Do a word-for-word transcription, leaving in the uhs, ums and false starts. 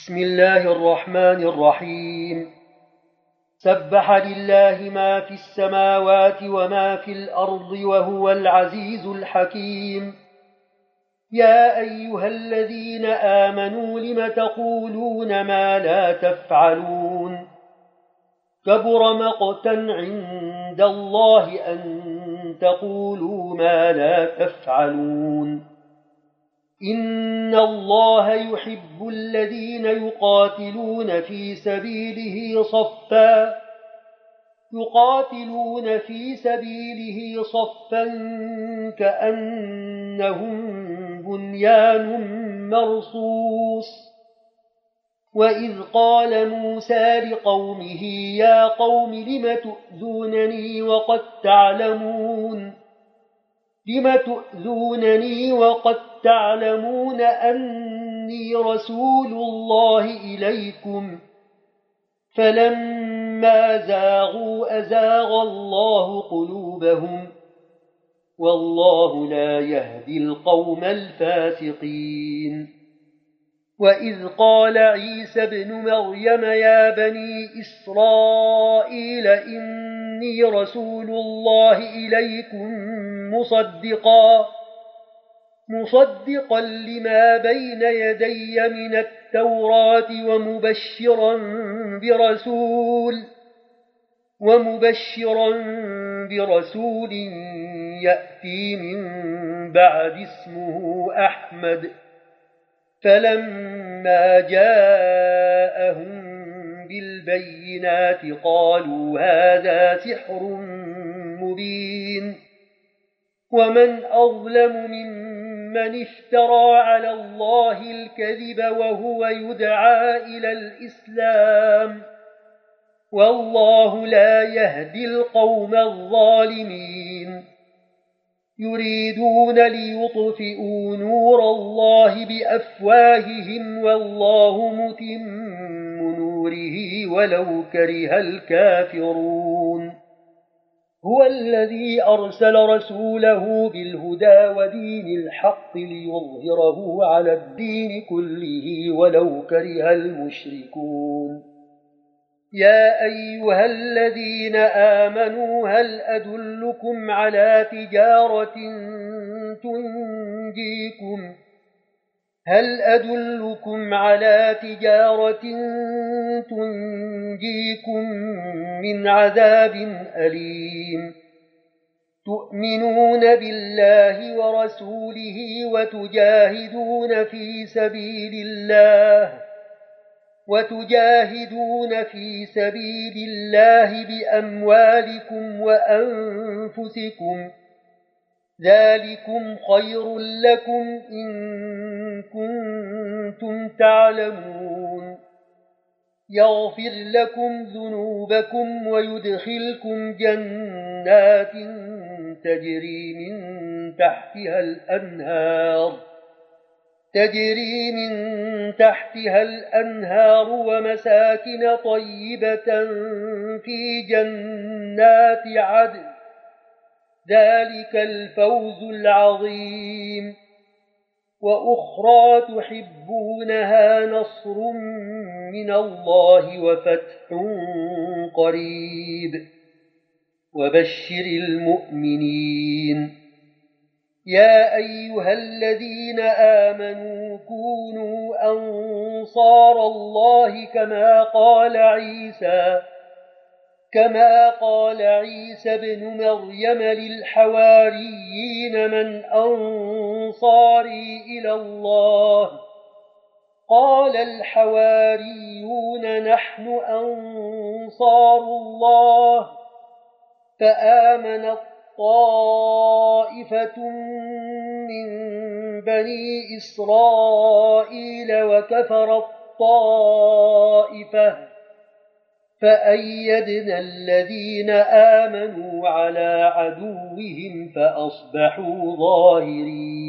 بسم الله الرحمن الرحيم. سبح لله ما في السماوات وما في الأرض وهو العزيز الحكيم. يا أيها الذين آمنوا لم تقولون ما لا تفعلون؟ كبر مقتا عند الله أن تقولوا ما لا تفعلون. إن الله يحب الذين يقاتلون في سبيله صفا يقاتلون في سبيله صفا كأنهم بنيان مرصوص. وإذ قال موسى لقومه يا قوم لم تؤذونني وقد تعلمون لم تؤذونني وقد تعلمون أني رسول الله إليكم. فلما زاغوا أزاغ الله قلوبهم والله لا يهدي القوم الفاسقين. وإذ قال عيسى ابن مريم يا بني إسرائيل إني رسول الله إليكم مصدقا مصدقا لما بين يدي من التوراة ومبشرا برسول ومبشرا برسول يأتي من بعد اسمه أحمد. فلما جاءهم بالبينات قالوا هذا سحر مبين. ومن أظلم ممن افترى على الله الكذب وهو يدعى إلى الإسلام والله لا يهدي القوم الظالمين. يريدون ليطفئوا نور الله بأفواههم والله متم نوره ولو كره الكافرون. هو الذي أرسل رسوله بالهدى ودين الحق ليظهره على الدين كله ولو كره المشركون. يا أيها الذين آمنوا هل أدلكم على تجارة تنجيكم هل أدلكم على تجارة تنجيكم من عذاب أليم. تؤمنون بالله ورسوله وتجاهدون في سبيل الله وتجاهدون في سبيل الله بأموالكم وأنفسكم ذلكم خير لكم إن كنتم تعلمون. يغفر لكم ذنوبكم ويدخلكم جنات تجري من تحتها الأنهار تجري من تحتها الأنهار ومساكن طيبة في جنات عدن ذلك الفوز العظيم. وأخرى تحبونها نصر من الله وفتح قريب وبشر المؤمنين. يا أيها الذين آمنوا كونوا أنصار الله كما قال عيسى كما قال عيسى بن مريم للحواريين من أنصاري إلى الله؟ قال الحواريون نحن أنصار الله. فآمنت طائفة من بني إسرائيل وكفرت طائفة فأيدنا الذين آمنوا على عدوهم فأصبحوا ظاهرين.